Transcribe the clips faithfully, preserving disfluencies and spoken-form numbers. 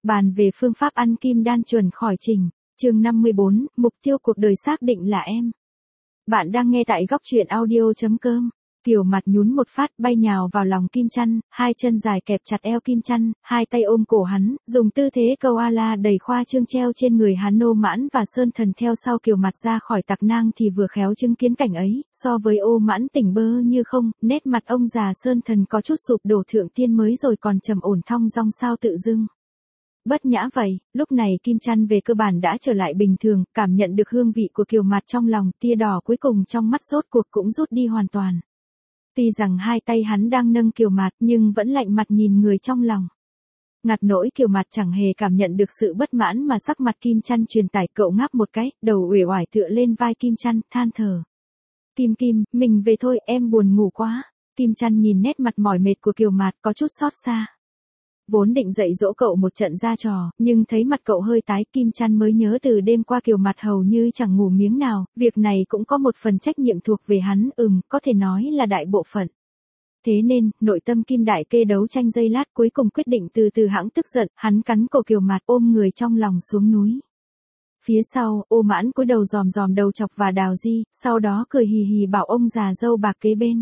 Bàn về phương pháp ăn kim đan chuẩn khỏi trình. Chương năm mươi bốn, mục tiêu cuộc đời xác định là em. Bạn đang nghe tại góc truyện audio chấm com. Kiều Mặt nhún một phát bay nhào vào lòng Kim Chăn, hai chân dài kẹp chặt eo Kim Chăn, hai tay ôm cổ hắn, dùng tư thế koala đầy khoa trương treo trên người hắn. Ô Mãn và Sơn Thần theo sau Kiều Mặt ra khỏi tạc nang thì vừa khéo chứng kiến cảnh ấy, so với Ô Mãn tỉnh bơ như không, nét mặt ông già Sơn Thần có chút sụp đổ. Thượng tiên mới rồi còn trầm ổn thong dong sao tự dưng bất nhã vậy. Lúc này Kim Chăn về cơ bản đã trở lại bình thường, cảm nhận được hương vị của Kiều Mặt trong lòng, tia đỏ cuối cùng trong mắt rốt cuộc cũng rút đi hoàn toàn. Tuy rằng hai tay hắn đang nâng Kiều Mặt nhưng vẫn lạnh mặt nhìn người trong lòng. Ngặt nỗi Kiều Mặt chẳng hề cảm nhận được sự bất mãn mà sắc mặt Kim Chăn truyền tải. Cậu ngáp một cái, đầu uể oải tựa lên vai Kim Chăn, than thở. Kim Kim, mình về thôi, em buồn ngủ quá. Kim Chăn nhìn nét mặt mỏi mệt của Kiều Mặt có chút xót xa. Vốn định dạy dỗ cậu một trận ra trò, nhưng thấy mặt cậu hơi tái, Kim Chăn mới nhớ từ đêm qua Kiều Mặt hầu như chẳng ngủ miếng nào, việc này cũng có một phần trách nhiệm thuộc về hắn, ừm, có thể nói là đại bộ phận. Thế nên, nội tâm Kim Đại Kê đấu tranh giây lát cuối cùng quyết định từ từ hãng tức giận, hắn cắn cổ Kiều Mặt ôm người trong lòng xuống núi. Phía sau, Ô Mãn cúi đầu dòm dòm đầu chọc và Đào Di, sau đó cười hì hì bảo ông già dâu bạc kế bên.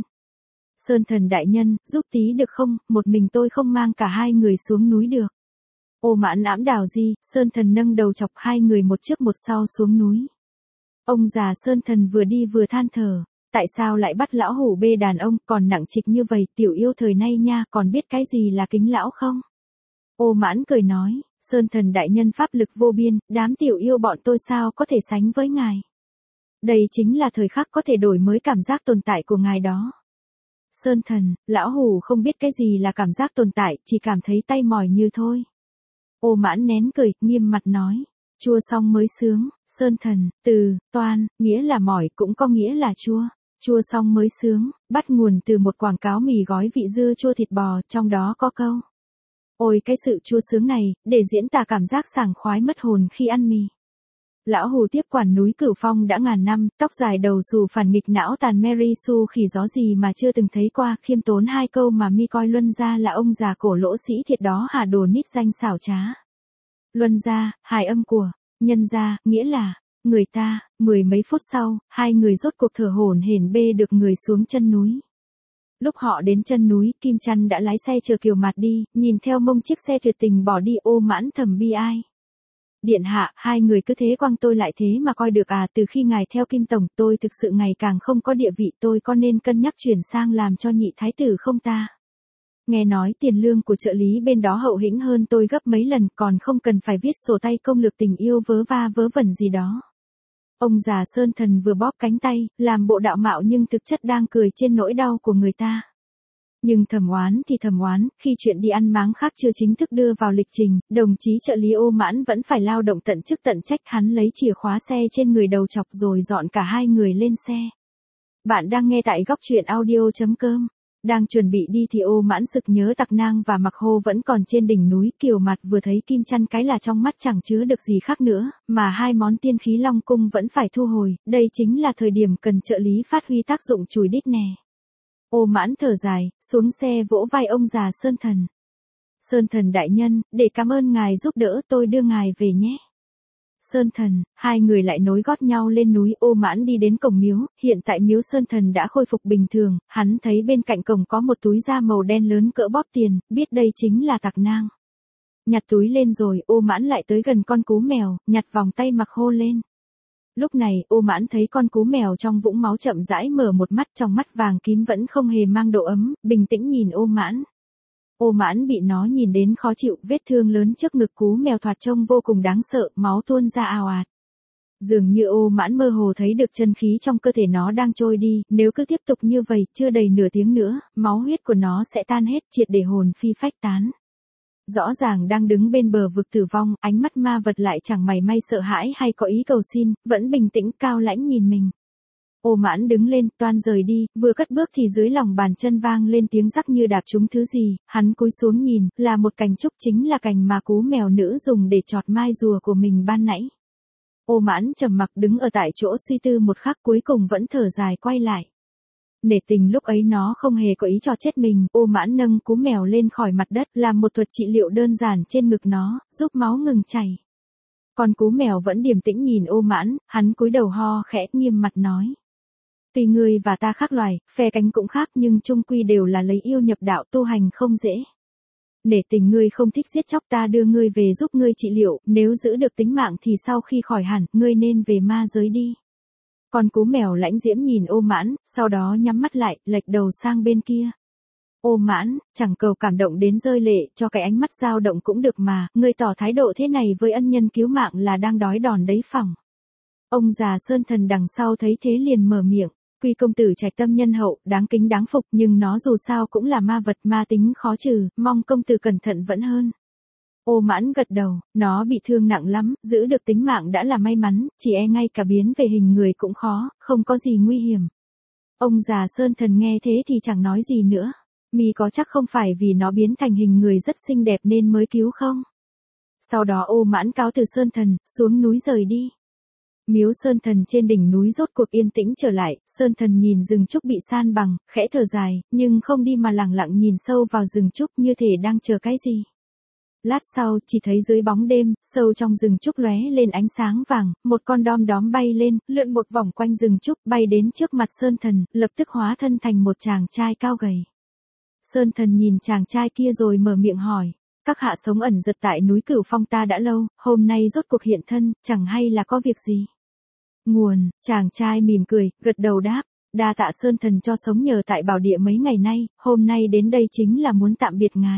Sơn Thần đại nhân, giúp tí được không, một mình tôi không mang cả hai người xuống núi được. Ô Mãn ẵm Đào Di, Sơn Thần nâng đầu chọc hai người một trước một sau xuống núi. Ông già Sơn Thần vừa đi vừa than thở, tại sao lại bắt lão hủ bê đàn ông, còn nặng trịch như vậy, tiểu yêu thời nay nha, còn biết cái gì là kính lão không? Ô Mãn cười nói, Sơn Thần đại nhân pháp lực vô biên, đám tiểu yêu bọn tôi sao có thể sánh với ngài. Đây chính là thời khắc có thể đổi mới cảm giác tồn tại của ngài đó. Sơn Thần, lão hủ không biết cái gì là cảm giác tồn tại, chỉ cảm thấy tay mỏi như thôi. Ô Mãn nén cười, nghiêm mặt nói, chua xong mới sướng. Sơn Thần, từ, toan, nghĩa là mỏi cũng có nghĩa là chua. Chua xong mới sướng, bắt nguồn từ một quảng cáo mì gói vị dưa chua thịt bò, trong đó có câu. Ôi cái sự chua sướng này, để diễn tả cảm giác sảng khoái mất hồn khi ăn mì. Lão hù tiếp quản núi Cửu Phong đã ngàn năm, tóc dài đầu xù phản nghịch não tàn Mary Sue khỉ gió gì mà chưa từng thấy qua, khiêm tốn hai câu mà mi coi Luân gia là ông già cổ lỗ sĩ thiệt đó hả, đồ nít danh xảo trá. Luân gia, hài âm của, nhân gia, nghĩa là, người ta. Mười mấy phút sau, hai người rốt cuộc thở hổn hển bê được người xuống chân núi. Lúc họ đến chân núi, Kim Chăn đã lái xe chờ Kiều Mặt đi, nhìn theo mông chiếc xe tuyệt tình bỏ đi. Ô Mãn thầm bi ai. Điện hạ, hai người cứ thế quăng tôi lại thế mà coi được à, từ khi ngài theo Kim Tổng tôi thực sự ngày càng không có địa vị, tôi có nên cân nhắc chuyển sang làm cho nhị thái tử không ta? Nghe nói tiền lương của trợ lý bên đó hậu hĩnh hơn tôi gấp mấy lần, còn không cần phải viết sổ tay công lược tình yêu vớ va vớ vẩn gì đó. Ông già Sơn Thần vừa bóp cánh tay, làm bộ đạo mạo nhưng thực chất đang cười trên nỗi đau của người ta. Nhưng thầm oán thì thầm oán, khi chuyện đi ăn máng khác chưa chính thức đưa vào lịch trình, đồng chí trợ lý Ô Mãn vẫn phải lao động tận chức tận trách. Hắn lấy chìa khóa xe trên người đầu chọc rồi dọn cả hai người lên xe. Bạn đang nghe tại góc truyện audio chấm com. Đang chuẩn bị đi thì Ô Mãn sực nhớ Tạc Nang và Mặc Hô vẫn còn trên đỉnh núi. Kiều Mặt vừa thấy Kim Chăn cái là trong mắt chẳng chứa được gì khác nữa, mà hai món tiên khí Long Cung vẫn phải thu hồi, đây chính là thời điểm cần trợ lý phát huy tác dụng chùi đít nè. Ô Mãn thở dài, xuống xe vỗ vai ông già Sơn Thần. Sơn Thần đại nhân, để cảm ơn ngài giúp đỡ tôi đưa ngài về nhé. Sơn Thần, hai người lại nối gót nhau lên núi. Ô Mãn đi đến cổng miếu, hiện tại miếu Sơn Thần đã khôi phục bình thường, hắn thấy bên cạnh cổng có một túi da màu đen lớn cỡ bóp tiền, biết đây chính là Tạc Nang. Nhặt túi lên rồi, Ô Mãn lại tới gần con cú mèo, nhặt vòng tay Mặc Hô lên. Lúc này, Ô Mãn thấy con cú mèo trong vũng máu chậm rãi mở một mắt, trong mắt vàng tím vẫn không hề mang độ ấm, bình tĩnh nhìn Ô Mãn. Ô Mãn bị nó nhìn đến khó chịu, vết thương lớn trước ngực cú mèo thoạt trông vô cùng đáng sợ, máu tuôn ra ào ạt. Dường như Ô Mãn mơ hồ thấy được chân khí trong cơ thể nó đang trôi đi, nếu cứ tiếp tục như vậy, chưa đầy nửa tiếng nữa, máu huyết của nó sẽ tan hết, triệt để hồn phi phách tán. Rõ ràng đang đứng bên bờ vực tử vong, ánh mắt ma vật lại chẳng mảy may sợ hãi hay có ý cầu xin, vẫn bình tĩnh cao lãnh nhìn mình. Ô Mãn đứng lên, toan rời đi, vừa cất bước thì dưới lòng bàn chân vang lên tiếng rắc như đạp trúng thứ gì, hắn cúi xuống nhìn, là một cành trúc, chính là cành mà cú mèo nữ dùng để chọt mai rùa của mình ban nãy. Ô Mãn trầm mặc đứng ở tại chỗ suy tư một khắc, cuối cùng vẫn thở dài quay lại. Nể tình lúc ấy nó không hề có ý trò chết mình, Ô Mãn nâng cú mèo lên khỏi mặt đất, làm một thuật trị liệu đơn giản trên ngực nó, giúp máu ngừng chảy. Con cú mèo vẫn điềm tĩnh nhìn Ô Mãn, hắn cúi đầu ho khẽ, nghiêm mặt nói. Tuy ngươi và ta khác loài, phe cánh cũng khác nhưng chung quy đều là lấy yêu nhập đạo, tu hành không dễ. Nể tình ngươi không thích giết chóc, ta đưa ngươi về giúp ngươi trị liệu, nếu giữ được tính mạng thì sau khi khỏi hẳn, ngươi nên về ma giới đi. Con cú mèo lãnh diễm nhìn Ô Mãn, sau đó nhắm mắt lại, lệch đầu sang bên kia. Ô Mãn, chẳng cầu cảm động đến rơi lệ, cho cái ánh mắt dao động cũng được mà, ngươi tỏ thái độ thế này với ân nhân cứu mạng là đang đói đòn đấy phỏng. Ông già Sơn Thần đằng sau thấy thế liền mở miệng. Quy công tử trạch tâm nhân hậu, đáng kính đáng phục, nhưng nó dù sao cũng là ma vật, ma tính khó trừ, mong công tử cẩn thận vẫn hơn. Ô Mãn gật đầu, nó bị thương nặng lắm, giữ được tính mạng đã là may mắn, chỉ e ngay cả biến về hình người cũng khó, không có gì nguy hiểm. Ông già Sơn Thần nghe thế thì chẳng nói gì nữa. Mi có chắc không phải vì nó biến thành hình người rất xinh đẹp nên mới cứu không? Sau đó Ô Mãn cáo từ Sơn Thần, xuống núi rời đi. Miếu Sơn Thần trên đỉnh núi rốt cuộc yên tĩnh trở lại, Sơn Thần nhìn rừng trúc bị san bằng, khẽ thở dài, nhưng không đi mà lẳng lặng nhìn sâu vào rừng trúc như thể đang chờ cái gì. Lát sau, chỉ thấy dưới bóng đêm, sâu trong rừng trúc lóe lên ánh sáng vàng, một con đom đóm bay lên, lượn một vòng quanh rừng trúc, bay đến trước mặt Sơn Thần, lập tức hóa thân thành một chàng trai cao gầy. Sơn Thần nhìn chàng trai kia rồi mở miệng hỏi. Các hạ sống ẩn giật tại núi Cửu Phong ta đã lâu, hôm nay rốt cuộc hiện thân, chẳng hay là có việc gì. Nguồn, chàng trai mỉm cười, gật đầu đáp, đa tạ Sơn Thần cho sống nhờ tại bảo địa mấy ngày nay, hôm nay đến đây chính là muốn tạm biệt ngài.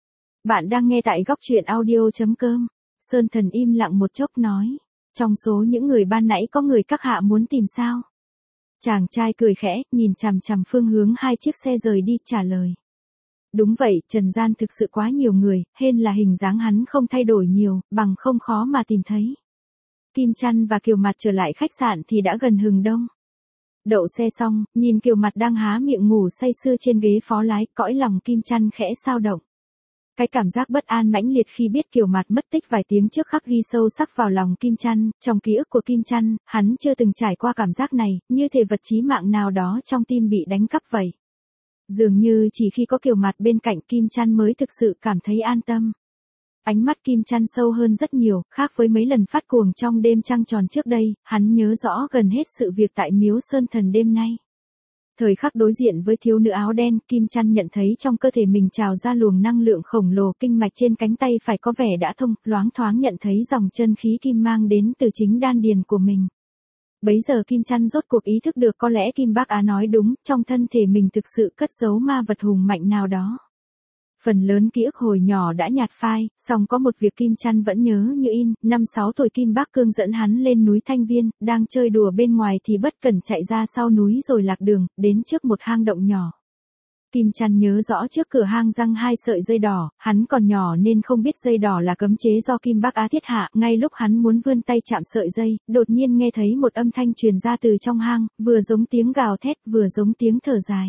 Bạn đang nghe tại góc truyện audio.com. Sơn Thần im lặng một chốc nói, trong số những người ban nãy có người các hạ muốn tìm sao? Chàng trai cười khẽ, nhìn chằm chằm phương hướng hai chiếc xe rời đi, trả lời. Đúng vậy, trần gian thực sự quá nhiều người, hên là hình dáng hắn không thay đổi nhiều, bằng không khó mà tìm thấy. Kim Chăn và Kiều Mặt trở lại khách sạn thì đã gần hừng đông. Đậu xe xong, nhìn Kiều Mặt đang há miệng ngủ say sưa trên ghế phó lái, cõi lòng Kim Chăn khẽ xao động. Cái cảm giác bất an mãnh liệt khi biết Kiều Mặt mất tích vài tiếng trước khắc ghi sâu sắc vào lòng Kim Chăn, trong ký ức của Kim Chăn, hắn chưa từng trải qua cảm giác này, như thể vật chí mạng nào đó trong tim bị đánh cắp vậy. Dường như chỉ khi có Kiều Mặt bên cạnh Kim Chăn mới thực sự cảm thấy an tâm. Ánh mắt Kim Chăn sâu hơn rất nhiều, khác với mấy lần phát cuồng trong đêm trăng tròn trước đây, hắn nhớ rõ gần hết sự việc tại Miếu Sơn Thần đêm nay. Thời khắc đối diện với thiếu nữ áo đen, Kim Chăn nhận thấy trong cơ thể mình trào ra luồng năng lượng khổng lồ, kinh mạch trên cánh tay phải có vẻ đã thông, loáng thoáng nhận thấy dòng chân khí kim mang đến từ chính đan điền của mình. Bấy giờ Kim Chăn rốt cuộc ý thức được có lẽ Kim Bác Á nói đúng, trong thân thể mình thực sự cất giấu ma vật hùng mạnh nào đó. Phần lớn ký ức hồi nhỏ đã nhạt phai, song có một việc Kim Chăn vẫn nhớ như in, năm sáu tuổi Kim Bác Cương dẫn hắn lên núi Thanh Viên, đang chơi đùa bên ngoài thì bất cẩn chạy ra sau núi rồi lạc đường, đến trước một hang động nhỏ. Kim Chăn nhớ rõ trước cửa hang răng hai sợi dây đỏ, hắn còn nhỏ nên không biết dây đỏ là cấm chế do Kim Bác Á thiết hạ, ngay lúc hắn muốn vươn tay chạm sợi dây, đột nhiên nghe thấy một âm thanh truyền ra từ trong hang, vừa giống tiếng gào thét, vừa giống tiếng thở dài.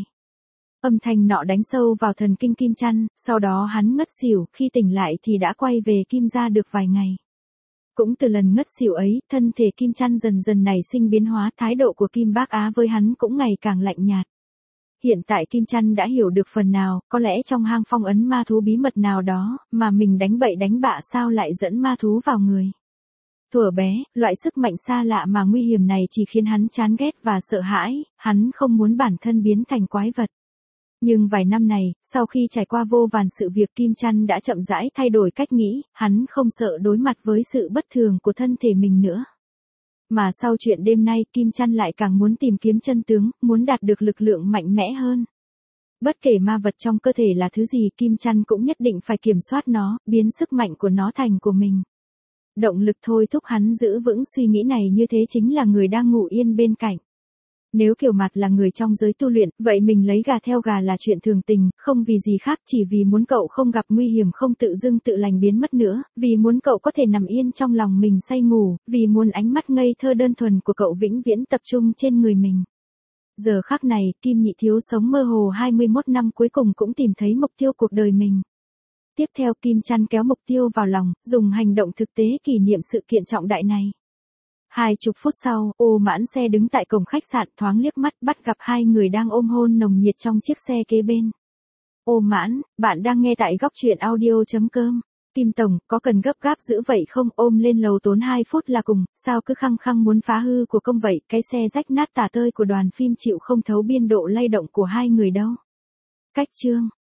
Âm thanh nọ đánh sâu vào thần kinh Kim Chăn, sau đó hắn ngất xỉu, khi tỉnh lại thì đã quay về Kim gia được vài ngày. Cũng từ lần ngất xỉu ấy, thân thể Kim Chăn dần dần nảy sinh biến hóa, thái độ của Kim Bác Á với hắn cũng ngày càng lạnh nhạt. Hiện tại Kim Chăn đã hiểu được phần nào, có lẽ trong hang phong ấn ma thú bí mật nào đó, mà mình đánh bậy đánh bạ sao lại dẫn ma thú vào người. Thuở bé, loại sức mạnh xa lạ mà nguy hiểm này chỉ khiến hắn chán ghét và sợ hãi, hắn không muốn bản thân biến thành quái vật. Nhưng vài năm này, sau khi trải qua vô vàn sự việc Kim Chăn đã chậm rãi thay đổi cách nghĩ, hắn không sợ đối mặt với sự bất thường của thân thể mình nữa. Mà sau chuyện đêm nay Kim Chăn lại càng muốn tìm kiếm chân tướng, muốn đạt được lực lượng mạnh mẽ hơn. Bất kể ma vật trong cơ thể là thứ gì Kim Chăn cũng nhất định phải kiểm soát nó, biến sức mạnh của nó thành của mình. Động lực thôi thúc hắn giữ vững suy nghĩ này như thế chính là người đang ngủ yên bên cạnh. Nếu Kiều Mặt là người trong giới tu luyện, vậy mình lấy gà theo gà là chuyện thường tình, không vì gì khác chỉ vì muốn cậu không gặp nguy hiểm không tự dưng tự lành biến mất nữa, vì muốn cậu có thể nằm yên trong lòng mình say ngủ, vì muốn ánh mắt ngây thơ đơn thuần của cậu vĩnh viễn tập trung trên người mình. Giờ khắc này, Kim Nhị Thiếu sống mơ hồ hai mươi mốt năm cuối cùng cũng tìm thấy mục tiêu cuộc đời mình. Tiếp theo Kim Chăn kéo mục tiêu vào lòng, dùng hành động thực tế kỷ niệm sự kiện trọng đại này. Hai chục phút sau, Ô Mãn xe đứng tại cổng khách sạn, thoáng liếc mắt bắt gặp hai người đang ôm hôn nồng nhiệt trong chiếc xe kế bên. Ô Mãn, bạn đang nghe tại góc truyện audio.com. Kim tổng, có cần gấp gáp dữ vậy không? Ôm lên lầu tốn hai phút là cùng, sao cứ khăng khăng muốn phá hư của công vậy? Cái xe rách nát tả tơi của đoàn phim chịu không thấu biên độ lay động của hai người đâu. Cách chương